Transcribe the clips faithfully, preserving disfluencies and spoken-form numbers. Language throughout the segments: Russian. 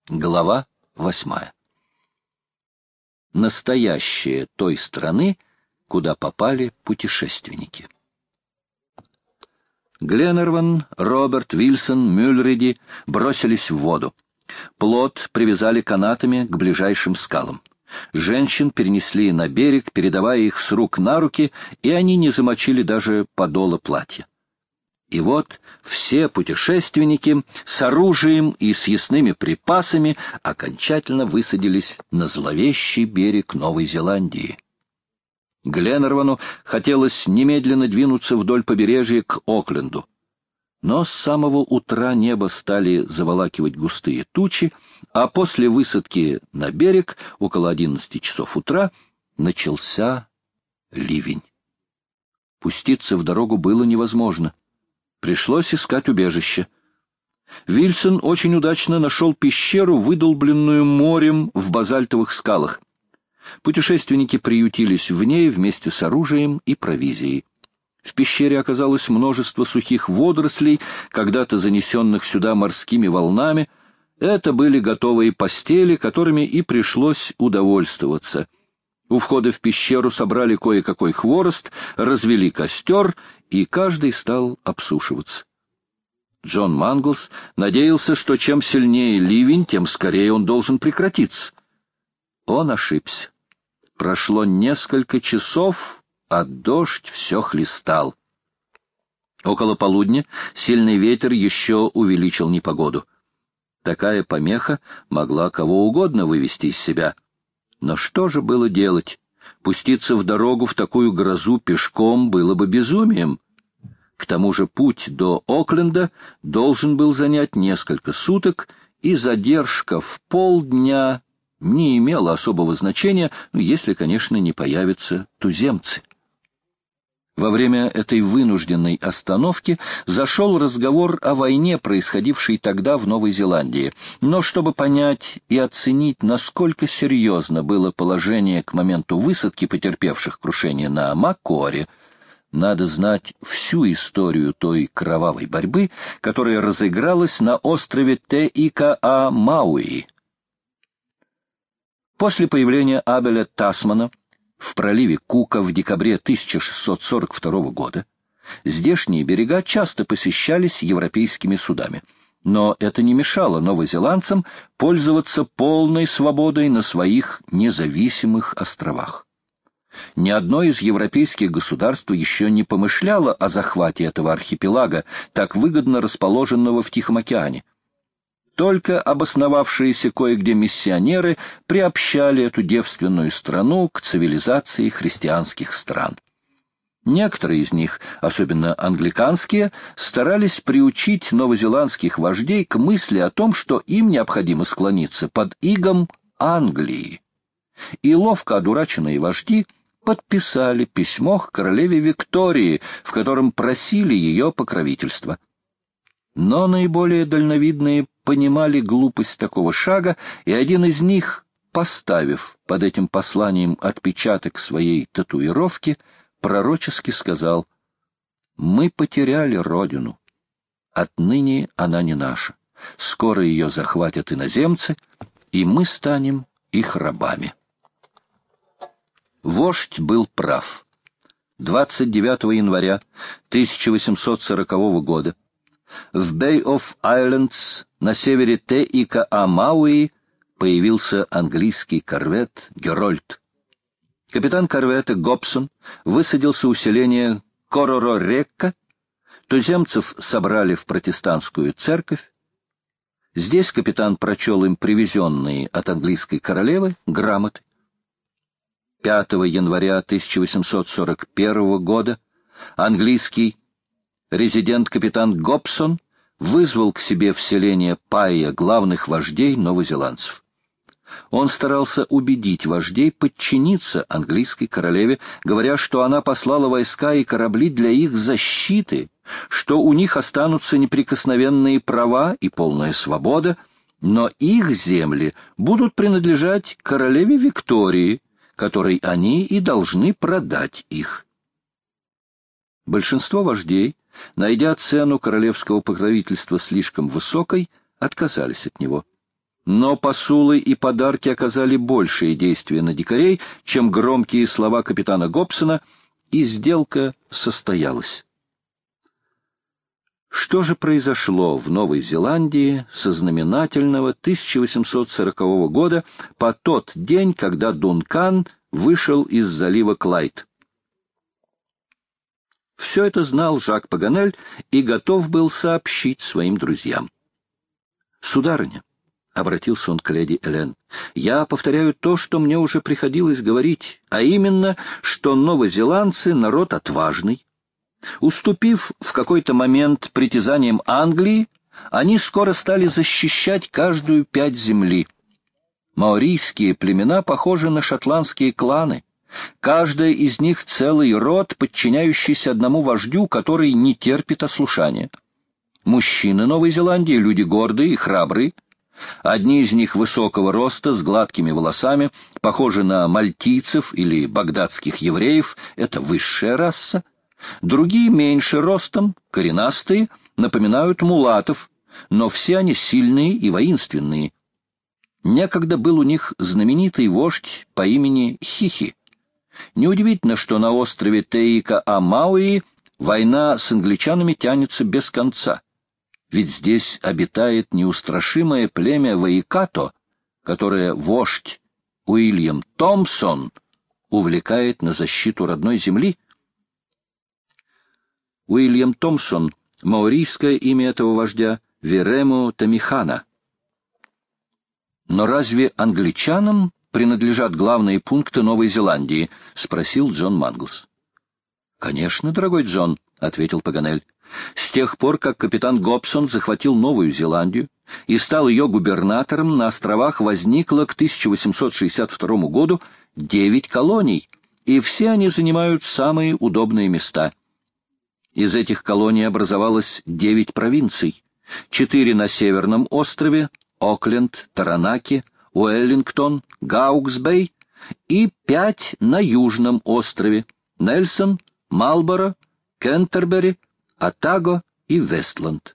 Глава восьмая. Настоящее той страны, куда попали путешественники. Гленнерван, Роберт, Вильсон, Мюллериди бросились в воду. Плот привязали канатами к ближайшим скалам. Женщин перенесли на берег, передавая их с рук на руки, и они не замочили даже подола платья. И вот все путешественники с оружием и съестными припасами окончательно высадились на зловещий берег Новой Зеландии. Гленнервану хотелось немедленно двинуться вдоль побережья к Окленду. Но с самого утра небо стали заволакивать густые тучи, а после высадки на берег, около одиннадцати часов утра, начался ливень. Пуститься в дорогу было невозможно. Пришлось искать убежище. Вильсон очень удачно нашел пещеру, выдолбленную морем в базальтовых скалах. Путешественники приютились в ней вместе с оружием и провизией. В пещере оказалось множество сухих водорослей, когда-то занесенных сюда морскими волнами. Это были готовые постели, которыми и пришлось удовольствоваться. У входа в пещеру собрали кое-какой хворост, развели костер, и каждый стал обсушиваться. Джон Манглс надеялся, что чем сильнее ливень, тем скорее он должен прекратиться. Он ошибся. Прошло несколько часов, а дождь все хлестал. Около полудня сильный ветер еще увеличил непогоду. Такая помеха могла кого угодно вывести из себя. Но что же было делать? Пуститься в дорогу в такую грозу пешком было бы безумием. К тому же путь до Окленда должен был занять несколько суток, и задержка в полдня не имела особого значения, если, конечно, не появятся туземцы. Во время этой вынужденной остановки зашел разговор о войне, происходившей тогда в Новой Зеландии. Но чтобы понять и оценить, насколько серьезно было положение к моменту высадки потерпевших крушение на Макоре, надо знать всю историю той кровавой борьбы, которая разыгралась на острове Те-Ика-А-Мауи. После появления Абеля Тасмана в проливе Кука в декабре тысяча шестьсот сорок второго года здешние берега часто посещались европейскими судами, но это не мешало новозеландцам пользоваться полной свободой на своих независимых островах. Ни одно из европейских государств еще не помышляло о захвате этого архипелага, так выгодно расположенного в Тихом океане. Только обосновавшиеся кое-где миссионеры приобщали эту девственную страну к цивилизации христианских стран. Некоторые из них, особенно англиканские, старались приучить новозеландских вождей к мысли о том, что им необходимо склониться под игом Англии. И ловко одураченные вожди подписали письмо к королеве Виктории, в котором просили ее покровительства. Но наиболее дальновидные понимали глупость такого шага, и один из них, поставив под этим посланием отпечаток своей татуировки, пророчески сказал: «Мы потеряли родину. Отныне она не наша. Скоро ее захватят иноземцы, и мы станем их рабами». Вождь был прав. двадцать девятого января тысяча восемьсот сорокового года в Бэй-оф-Айлендс на севере Те-Ика-А-Мауи появился английский корвет «Герольд». Капитан корвета Гобсон высадился у селения Короро-Рекка. Туземцев собрали в протестантскую церковь. Здесь капитан прочел им привезенные от английской королевы грамоты. пятого января тысяча восемьсот сорок первого года английский резидент-капитан Гобсон вызвал к себе в селение Пайя главных вождей новозеландцев. Он старался убедить вождей подчиниться английской королеве, говоря, что она послала войска и корабли для их защиты, что у них останутся неприкосновенные права и полная свобода, но их земли будут принадлежать королеве Виктории, которой они и должны продать их. Большинство вождей, найдя цену королевского покровительства слишком высокой, отказались от него. Но посулы и подарки оказали большее действие на дикарей, чем громкие слова капитана Гобсона, и сделка состоялась. Что же произошло в Новой Зеландии со знаменательного тысяча восемьсот сорокового года по тот день, когда Дункан вышел из залива Клайд? Все это знал Жак Паганель и готов был сообщить своим друзьям. «Сударыня», — обратился он к леди Элен, — «я повторяю то, что мне уже приходилось говорить, а именно, что новозеландцы — народ отважный. Уступив в какой-то момент притязаниям Англии, они скоро стали защищать каждую пять земли. Маорийские племена похожи на шотландские кланы. Каждая из них целый род, подчиняющийся одному вождю, который не терпит ослушания. Мужчины Новой Зеландии — люди гордые и храбрые. Одни из них высокого роста, с гладкими волосами, похожи на мальтийцев или багдадских евреев, это высшая раса. Другие меньше ростом, коренастые, напоминают мулатов, но все они сильные и воинственные. Некогда был у них знаменитый вождь по имени Хихи. Неудивительно, что на острове Теика-а-Мауи война с англичанами тянется без конца. Ведь здесь обитает неустрашимое племя Ваикато, которое вождь Уильям Томпсон увлекает на защиту родной земли. Уильям Томпсон, маорийское имя этого вождя, Верему Тамихана. «Но разве англичанам принадлежат главные пункты Новой Зеландии?» — спросил Джон Манглс. «Конечно, дорогой Джон», — ответил Паганель. «С тех пор, как капитан Гобсон захватил Новую Зеландию и стал ее губернатором, на островах возникло к тысяча восемьсот шестьдесят второму году девять колоний, и все они занимают самые удобные места. Из этих колоний образовалось девять провинций, четыре на Северном острове, Окленд, Таранаки, Уэллингтон, Гаукс-Бэй, и пять на Южном острове, Нельсон, Малборо, Кентербери, Отаго и Вестланд.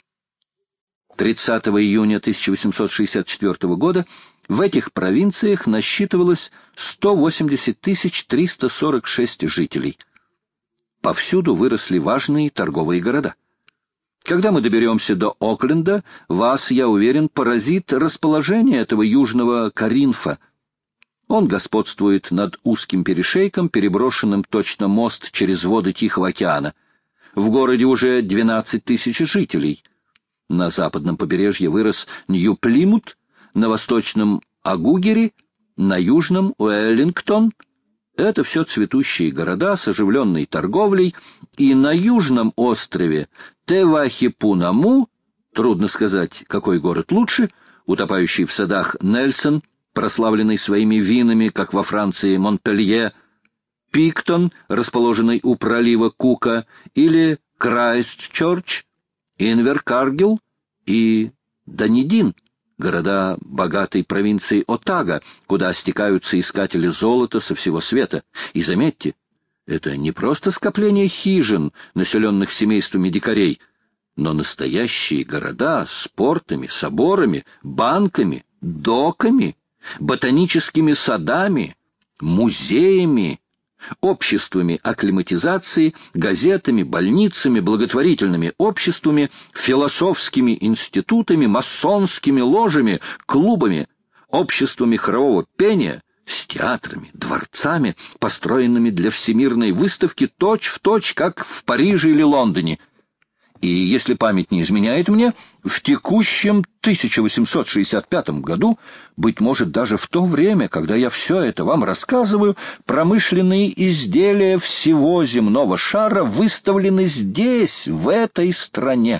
тридцатого июня тысяча восемьсот шестьдесят четвёртого года в этих провинциях насчитывалось сто восемьдесят тысяч триста сорок шесть жителей. Повсюду выросли важные торговые города. Когда мы доберемся до Окленда, вас, я уверен, поразит расположение этого южного Каринфа. Он господствует над узким перешейком, переброшенным точно мост через воды Тихого океана. В городе уже двенадцать тысяч жителей. На западном побережье вырос Нью-Плимут, на восточном — Агугери, на южном — Уэллингтон. Это все цветущие города с оживленной торговлей, и на южном острове Тевахипунаму, трудно сказать, какой город лучше, утопающий в садах Нельсон, прославленный своими винами, как во Франции Монпелье, Пиктон, расположенный у пролива Кука, или Крайстчерч, Инверкаргил и Данидин, города богатой провинции Отага, куда стекаются искатели золота со всего света. И заметьте, это не просто скопление хижин, населенных семействами дикарей, но настоящие города с портами, соборами, банками, доками, ботаническими садами, музеями, обществами акклиматизации, газетами, больницами, благотворительными обществами, философскими институтами, масонскими ложами, клубами, обществами хорового пения, с театрами, дворцами, построенными для всемирной выставки точь-в-точь, как в Париже или Лондоне. И, если память не изменяет мне, в текущем тысяча восемьсот шестьдесят пятом году, быть может, даже в то время, когда я все это вам рассказываю, промышленные изделия всего земного шара выставлены здесь, в этой стране.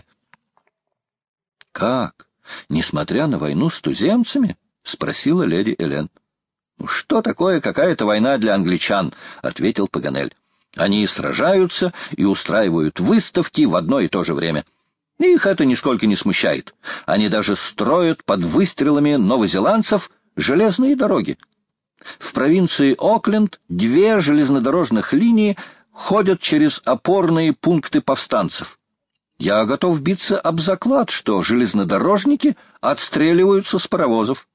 — Как? Несмотря на войну с туземцами? — спросила леди Элен. — Что такое какая-то война для англичан? — ответил Паганель. Они сражаются и устраивают выставки в одно и то же время. Их это нисколько не смущает. Они даже строят под выстрелами новозеландцев железные дороги. В провинции Окленд две железнодорожных линии ходят через опорные пункты повстанцев. Я готов биться об заклад, что железнодорожники отстреливаются с паровозов.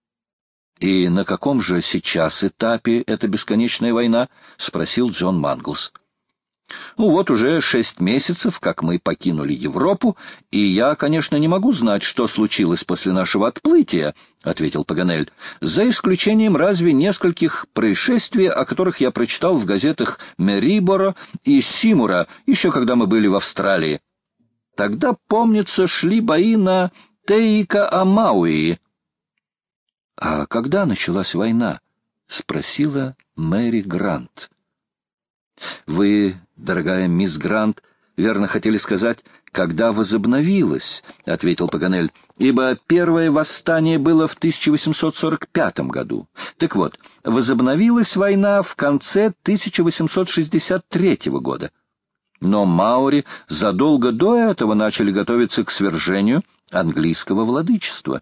«И на каком же сейчас этапе эта бесконечная война?» — спросил Джон Манглс. «Ну вот уже шесть месяцев, как мы покинули Европу, и я, конечно, не могу знать, что случилось после нашего отплытия», — ответил Паганель, «за исключением разве нескольких происшествий, о которых я прочитал в газетах Мериборо и Симура, еще когда мы были в Австралии. Тогда, помнится, шли бои на Теика-Амауи». «А когда началась война?» — спросила Мэри Грант. «Вы, дорогая мисс Грант, верно хотели сказать, когда возобновилась», — ответил Паганель, «ибо первое восстание было в тысяча восемьсот сорок пятом году. Так вот, возобновилась война в конце тысяча восемьсот шестьдесят третьего года. Но маори задолго до этого начали готовиться к свержению английского владычества.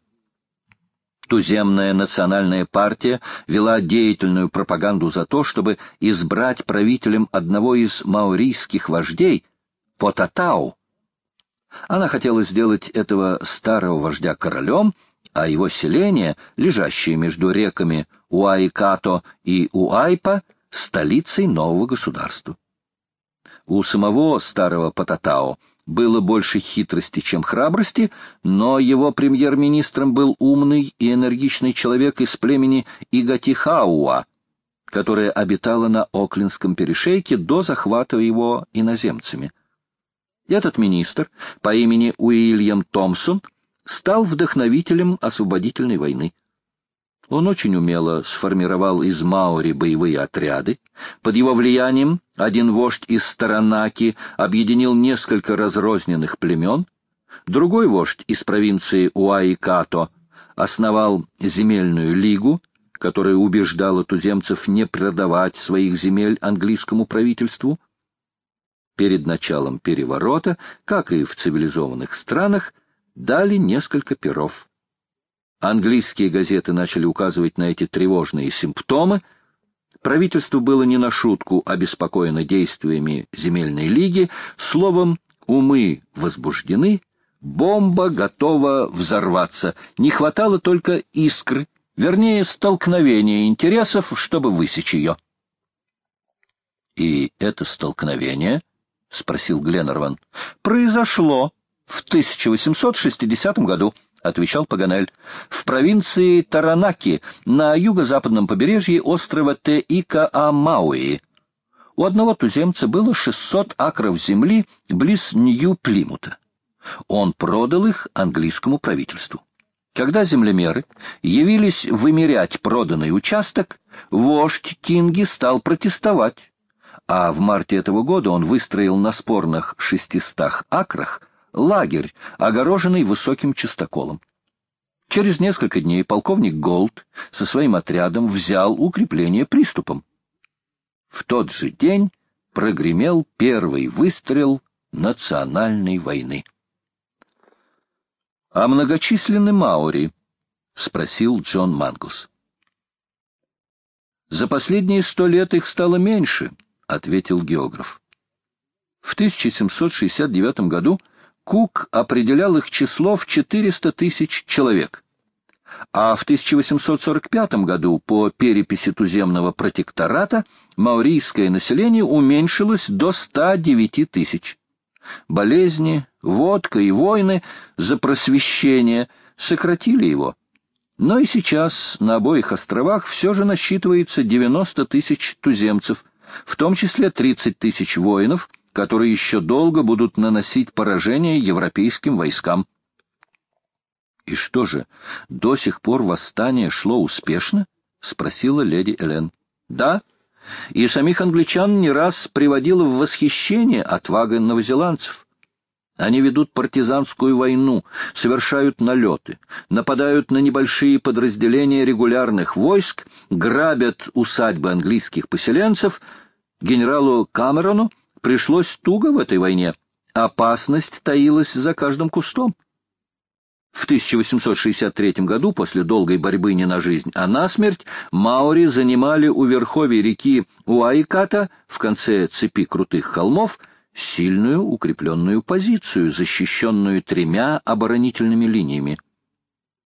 Туземная национальная партия вела деятельную пропаганду за то, чтобы избрать правителем одного из маорийских вождей, Потатау. Она хотела сделать этого старого вождя королем, а его селение, лежащее между реками Уайкато и Уайпа, столицей нового государства. У самого старого Потатау было больше хитрости, чем храбрости, но его премьер-министром был умный и энергичный человек из племени Игатихауа, которое обитало на Оклендском перешейке до захвата его иноземцами. Этот министр по имени Уильям Томпсон стал вдохновителем освободительной войны. Он очень умело сформировал из маори боевые отряды. Под его влиянием один вождь из Таранаки объединил несколько разрозненных племен, другой вождь из провинции Уайкато основал земельную лигу, которая убеждала туземцев не продавать своих земель английскому правительству. Перед началом переворота, как и в цивилизованных странах, дали несколько перов. Английские газеты начали указывать на эти тревожные симптомы. Правительство было не на шутку обеспокоено действиями земельной лиги. Словом, умы возбуждены, бомба готова взорваться. Не хватало только искры, вернее, столкновения интересов, чтобы высечь ее. «И это столкновение, — спросил Гленнерван, — произошло в тысяча восемьсот шестидесятом году, — отвечал Паганель, — в провинции Таранаки на юго-западном побережье острова Те-Ика-Амауи. У одного туземца было шестьсот акров земли близ Нью-Плимута. Он продал их английскому правительству. Когда землемеры явились вымерять проданный участок, вождь Кинги стал протестовать, а в марте этого года он выстроил на спорных шестистах акрах лагерь, огороженный высоким частоколом. Через несколько дней полковник Голд со своим отрядом взял укрепление приступом. В тот же день прогремел первый выстрел национальной войны. — А многочисленны маори? — спросил Джон Манглс. — За последние сто лет их стало меньше, — ответил географ. В тысяча семьсот шестьдесят девятом году Кук определял их число в четыреста тысяч человек, а в тысяча восемьсот сорок пятом году по переписи туземного протектората маорийское население уменьшилось до ста девяти тысяч. Болезни, водка и войны за просвещение сократили его, но и сейчас на обоих островах все же насчитывается девяносто тысяч туземцев, в том числе тридцать тысяч воинов, которые еще долго будут наносить поражение европейским войскам. — И что же, до сих пор восстание шло успешно? — спросила леди Элен. — Да, и самих англичан не раз приводило в восхищение отвага новозеландцев. Они ведут партизанскую войну, совершают налеты, нападают на небольшие подразделения регулярных войск, грабят усадьбы английских поселенцев. Генералу Камерону пришлось туго в этой войне. Опасность таилась за каждым кустом. В тысяча восемьсот шестьдесят третьем году, после долгой борьбы не на жизнь, а на смерть, маори занимали у верховья реки Уайкато, в конце цепи крутых холмов, сильную укрепленную позицию, защищенную тремя оборонительными линиями.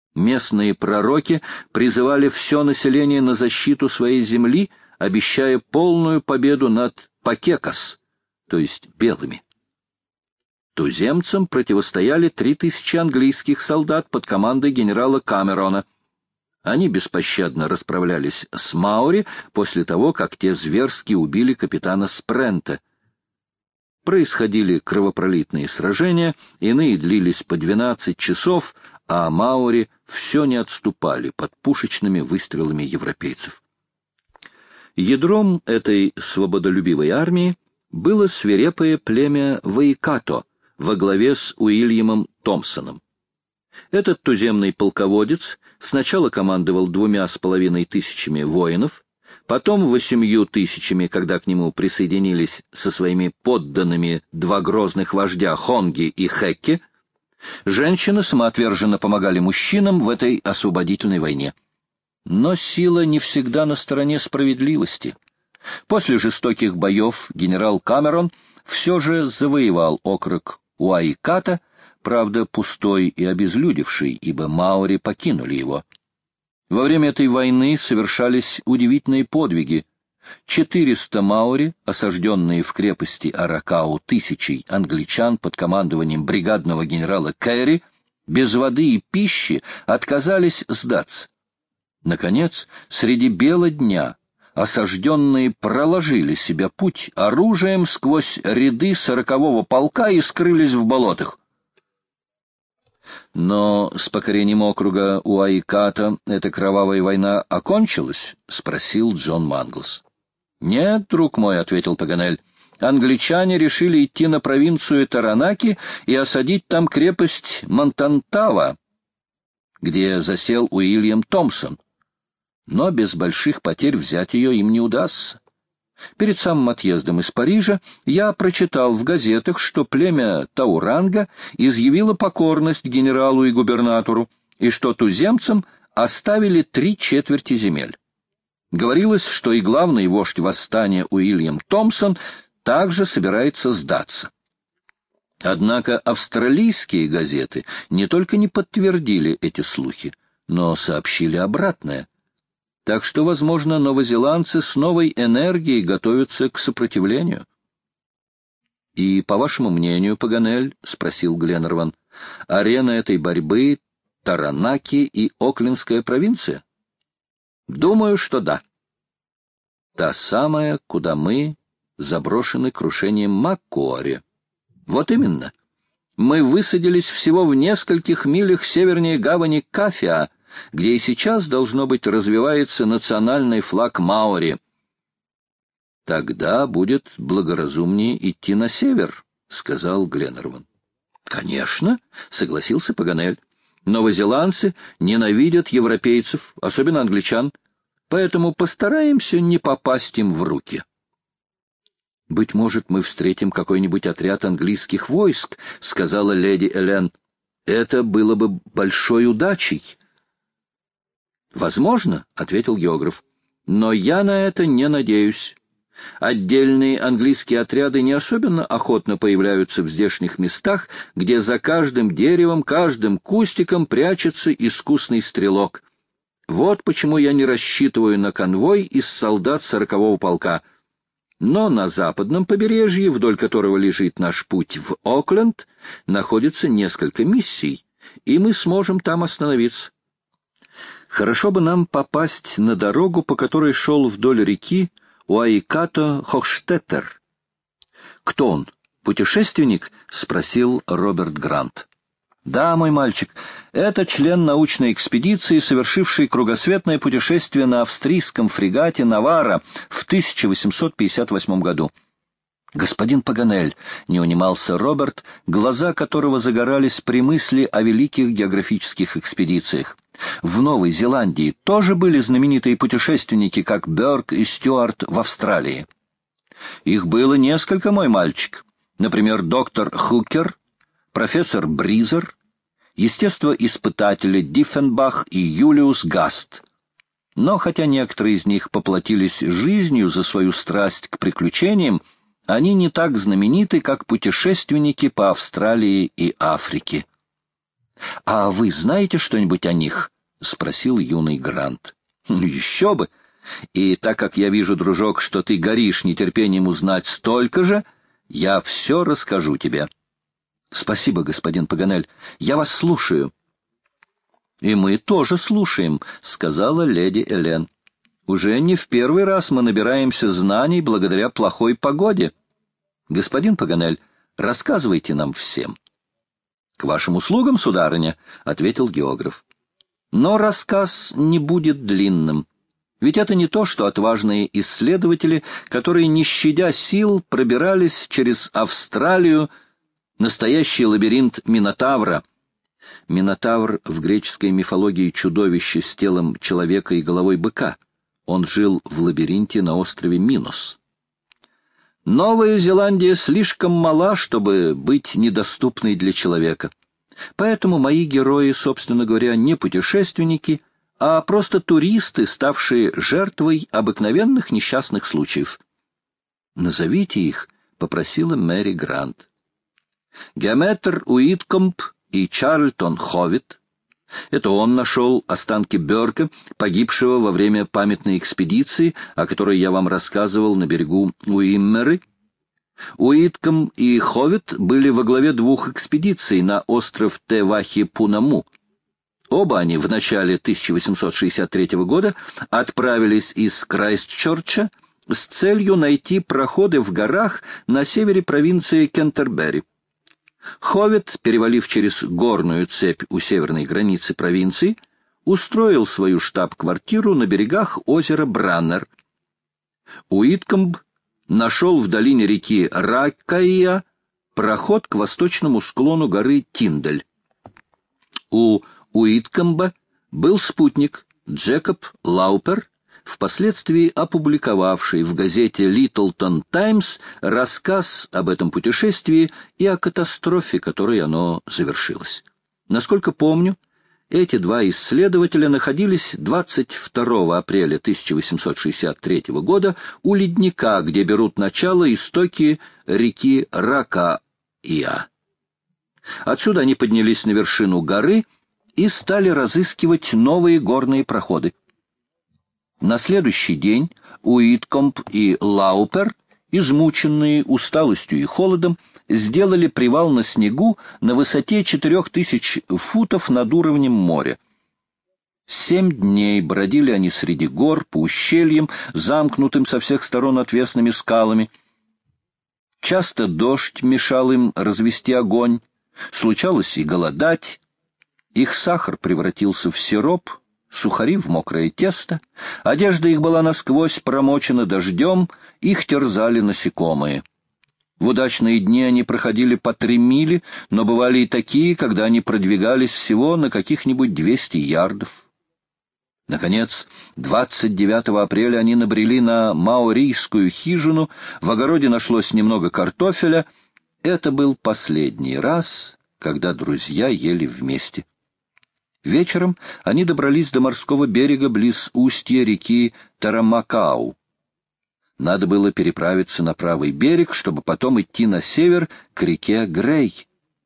Местные пророки призывали все население на защиту своей земли, обещая полную победу над пакекас, то есть белыми. Туземцам противостояли три тысячи английских солдат под командой генерала Камерона. Они беспощадно расправлялись с маори после того, как те зверски убили капитана Спрента. Происходили кровопролитные сражения, иные длились по двенадцать часов, а маори все не отступали под пушечными выстрелами европейцев. Ядром этой свободолюбивой армии было свирепое племя Ваикато во главе с Уильямом Томпсоном. Этот туземный полководец сначала командовал двумя с половиной тысячами воинов, потом восемью тысячами, когда к нему присоединились со своими подданными два грозных вождя Хонги и Хекки. Женщины самоотверженно помогали мужчинам в этой освободительной войне. Но сила не всегда на стороне справедливости. После жестоких боев генерал Камерон все же завоевал округ Уайката, правда, пустой и обезлюдевший, ибо маори покинули его. Во время этой войны совершались удивительные подвиги. Четыреста маори, осажденные в крепости Аракау тысячей англичан под командованием бригадного генерала Кэрри, без воды и пищи отказались сдаться. Наконец, среди бела дня осажденные проложили себе путь оружием сквозь ряды сорокового полка и скрылись в болотах. «Но с покорением округа Уайката эта кровавая война окончилась?» — спросил Джон Манглс. «Нет, друг мой», — ответил Паганель, — «англичане решили идти на провинцию Таранаки и осадить там крепость Монтантава, где засел Уильям Томпсон. Но без больших потерь взять ее им не удастся. Перед самым отъездом из Парижа я прочитал в газетах, что племя Тауранга изъявило покорность генералу и губернатору, и что туземцам оставили три четверти земель. Говорилось, что и главный вождь восстания Уильям Томпсон также собирается сдаться. Однако австралийские газеты не только не подтвердили эти слухи, но сообщили обратное. Так что, возможно, новозеландцы с новой энергией готовятся к сопротивлению. — И, по вашему мнению, Паганель, — спросил Гленнерван, — арена этой борьбы — Таранаки и Оклендская провинция? — Думаю, что да. — Та самая, куда мы заброшены крушением Маккуари. — Вот именно. Мы высадились всего в нескольких милях севернее гавани Кафиа, где и сейчас, должно быть, развивается национальный флаг маори. — Тогда будет благоразумнее идти на север, — сказал Гленнерван. — Конечно, — согласился Паганель. — Новозеландцы ненавидят европейцев, особенно англичан, поэтому постараемся не попасть им в руки. — Быть может, мы встретим какой-нибудь отряд английских войск, — сказала леди Элен. — Это было бы большой удачей. — Возможно, — ответил географ, — но я на это не надеюсь. Отдельные английские отряды не особенно охотно появляются в здешних местах, где за каждым деревом, каждым кустиком прячется искусный стрелок. Вот почему я не рассчитываю на конвой из солдат сорокового полка. Но на западном побережье, вдоль которого лежит наш путь в Окленд, находится несколько миссий, и мы сможем там остановиться. Хорошо бы нам попасть на дорогу, по которой шел вдоль реки Уайкато-Хохштеттер. — Кто он? Путешественник? — спросил Роберт Грант. — Да, мой мальчик, это член научной экспедиции, совершивший кругосветное путешествие на австрийском фрегате «Навара» в тысяча восемьсот пятьдесят восьмом году. — Господин Паганель, — не унимался Роберт, глаза которого загорались при мысли о великих географических экспедициях. В Новой Зеландии тоже были знаменитые путешественники, как Бёрк и Стюарт в Австралии. Их было несколько, мой мальчик. Например, доктор Хукер, профессор Бризер, естествоиспытатели Диффенбах и Юлиус Гаст. Но хотя некоторые из них поплатились жизнью за свою страсть к приключениям, они не так знамениты, как путешественники по Австралии и Африке. — А вы знаете что-нибудь о них? — спросил юный Грант. — Еще бы! И так как я вижу, дружок, что ты горишь нетерпением узнать столько же, я все расскажу тебе. — Спасибо, господин Паганель. Я вас слушаю. — И мы тоже слушаем, — сказала леди Элен. — Уже не в первый раз мы набираемся знаний благодаря плохой погоде. Господин Паганель, рассказывайте нам всем. — К вашим услугам, сударыня, — ответил географ. — Но рассказ не будет длинным. Ведь это не то, что отважные исследователи, которые, не щадя сил, пробирались через Австралию, настоящий лабиринт Минотавра. Минотавр в греческой мифологии чудовище с телом человека и головой быка. Он жил в лабиринте на острове Минос. Новая Зеландия слишком мала, чтобы быть недоступной для человека. Поэтому мои герои, собственно говоря, не путешественники, а просто туристы, ставшие жертвой обыкновенных несчастных случаев. «Назовите их», — попросила Мэри Грант. Геометр Уиткомб и Чарльтон Ховит. Это он нашел останки Бёрка, погибшего во время памятной экспедиции, о которой я вам рассказывал на берегу Уиммеры. Уиткомб и Ховит были во главе двух экспедиций на остров Те-Вахи-Пунаму. Оба они в начале тысяча восемьсот шестьдесят третьего года отправились из Крайстчерча с целью найти проходы в горах на севере провинции Кентербери. Ховит, перевалив через горную цепь у северной границы провинции, устроил свою штаб-квартиру на берегах озера Браннер. Уиткомб нашел в долине реки Раккаия проход к восточному склону горы Тиндель. У Уиткомба был спутник Джекоб Лаупер, впоследствии опубликовавший в газете «Литлтон Таймс» рассказ об этом путешествии и о катастрофе, которой оно завершилось. Насколько помню, эти два исследователя находились двадцать второго апреля тысяча восемьсот шестьдесят третьего года у ледника, где берут начало истоки реки Раккаия. Отсюда они поднялись на вершину горы и стали разыскивать новые горные проходы. На следующий день Уиткомб и Лаупер, измученные усталостью и холодом, сделали привал на снегу на высоте четырех тысяч футов над уровнем моря. Семь дней бродили они среди гор, по ущельям, замкнутым со всех сторон отвесными скалами. Часто дождь мешал им развести огонь, случалось и голодать. Их сахар превратился в сироп, сухари в мокрое тесто, одежда их была насквозь промочена дождем, их терзали насекомые. В удачные дни они проходили по три мили, но бывали и такие, когда они продвигались всего на каких-нибудь двести ярдов. Наконец, двадцать девятого апреля они набрели на маорийскую хижину, в огороде нашлось немного картофеля. Это был последний раз, когда друзья ели вместе. Вечером они добрались до морского берега близ устья реки Тарамакау. Надо было переправиться на правый берег, чтобы потом идти на север к реке Грей.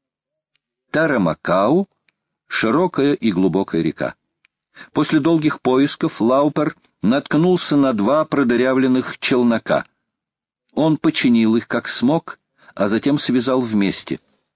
Тарамакау — широкая и глубокая река. После долгих поисков Лаупер наткнулся на два продырявленных челнока. Он починил их как смог, а затем связал вместе.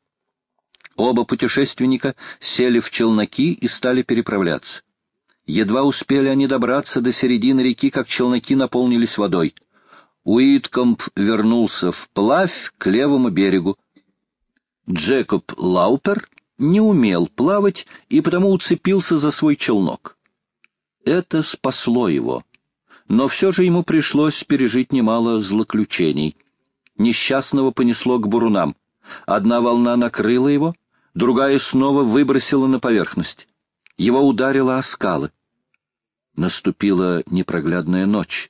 Оба путешественника сели в челноки и стали переправляться. Едва успели они добраться до середины реки, как челноки наполнились водой. Уиткомб вернулся вплавь к левому берегу. Джекоб Лаупер не умел плавать и потому уцепился за свой челнок. Это спасло его, но все же ему пришлось пережить немало злоключений. Несчастного понесло к бурунам. Одна волна накрыла его, другая снова выбросила на поверхность. Его ударило о скалы. Наступила непроглядная ночь.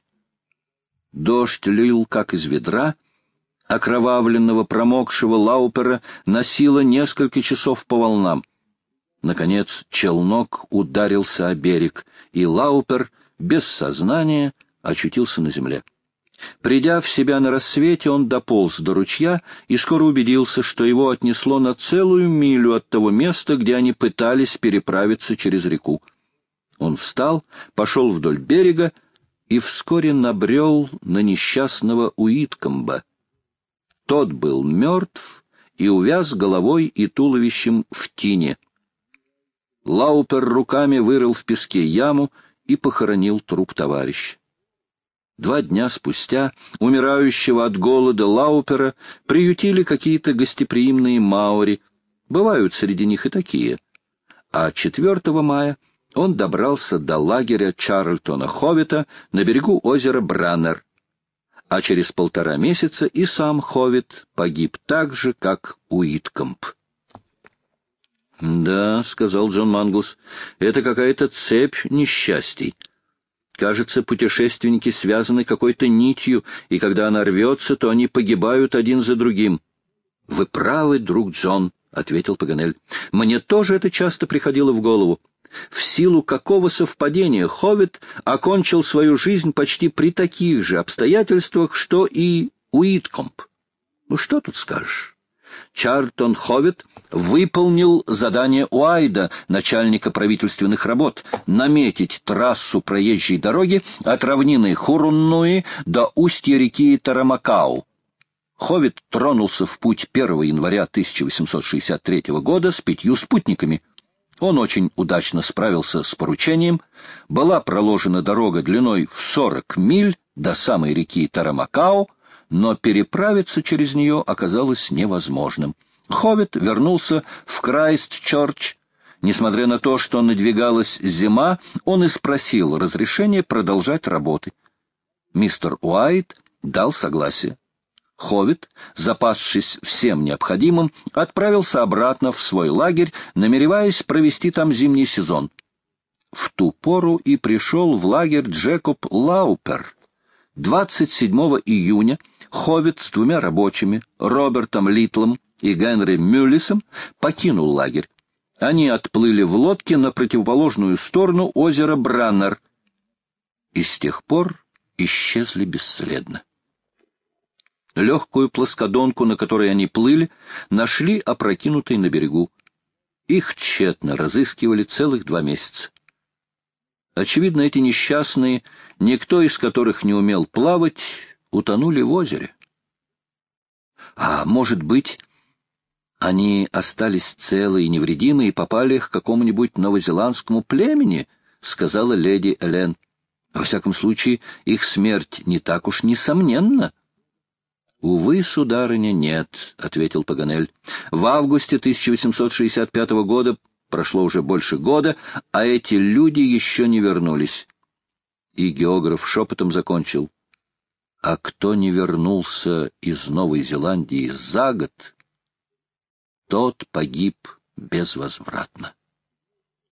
Дождь лил, как из ведра. Окровавленного, промокшего Лаупера носило несколько часов по волнам. Наконец челнок ударился о берег, и Лаупер без сознания очутился на земле. Придя в себя на рассвете, он дополз до ручья и скоро убедился, что его отнесло на целую милю от того места, где они пытались переправиться через реку. Он встал, пошел вдоль берега и вскоре набрел на несчастного Уиткомба. Тот был мертв и увяз головой и туловищем в тине. Лаупер руками вырыл в песке яму и похоронил труп товарища. Два дня спустя умирающего от голода Лаупера приютили какие-то гостеприимные маори, бывают среди них и такие, а четвертого мая он добрался до лагеря Чарльтона Ховита на берегу озера Браннер, а через полтора месяца и сам Ховит погиб так же, как Уиткомб. «Да», — сказал Джон Манглс, — «это какая-то цепь несчастий. Кажется, путешественники связаны какой-то нитью, и когда она рвется, то они погибают один за другим». «Вы правы, друг Джон», — ответил Паганель. «Мне тоже это часто приходило в голову. В силу какого совпадения Ховит окончил свою жизнь почти при таких же обстоятельствах, что и Уиткомб. Ну что тут скажешь?» Чарльтон Ховит выполнил задание Уайда, начальника правительственных работ, наметить трассу проезжей дороги от равнины Хуруннуи до устья реки Тарамакау. Ховит тронулся в путь первого января тысяча восемьсот шестьдесят третьего года с пятью спутниками. Он очень удачно справился с поручением. Была проложена дорога длиной в сорок миль до самой реки Тарамакау, но переправиться через нее оказалось невозможным. Ховит вернулся в Крайстчерч. Несмотря на то, что надвигалась зима, он и спросил разрешения продолжать работы. Мистер Уайт дал согласие. Ховит, запасшись всем необходимым, отправился обратно в свой лагерь, намереваясь провести там зимний сезон. В ту пору и пришел в лагерь Джекоб Лаупер. двадцать седьмого июня Ховит с двумя рабочими, Робертом Литлом и Генри Мюллисом, покинул лагерь. Они отплыли в лодке на противоположную сторону озера Браннер и с тех пор исчезли бесследно. Легкую плоскодонку, на которой они плыли, нашли опрокинутой на берегу. Их тщетно разыскивали целых два месяца. Очевидно, эти несчастные, никто из которых не умел плавать, утонули в озере. А может быть, они остались целы и невредимы и попали к какому-нибудь новозеландскому племени, — сказала леди Элен. Во всяком случае, их смерть не так уж несомненна. — Увы, сударыня, нет, — ответил Паганель. В августе тысяча восемьсот шестьдесят пятого года прошло уже больше года, а эти люди еще не вернулись. И географ шепотом закончил. А кто не вернулся из Новой Зеландии за год, тот погиб безвозвратно.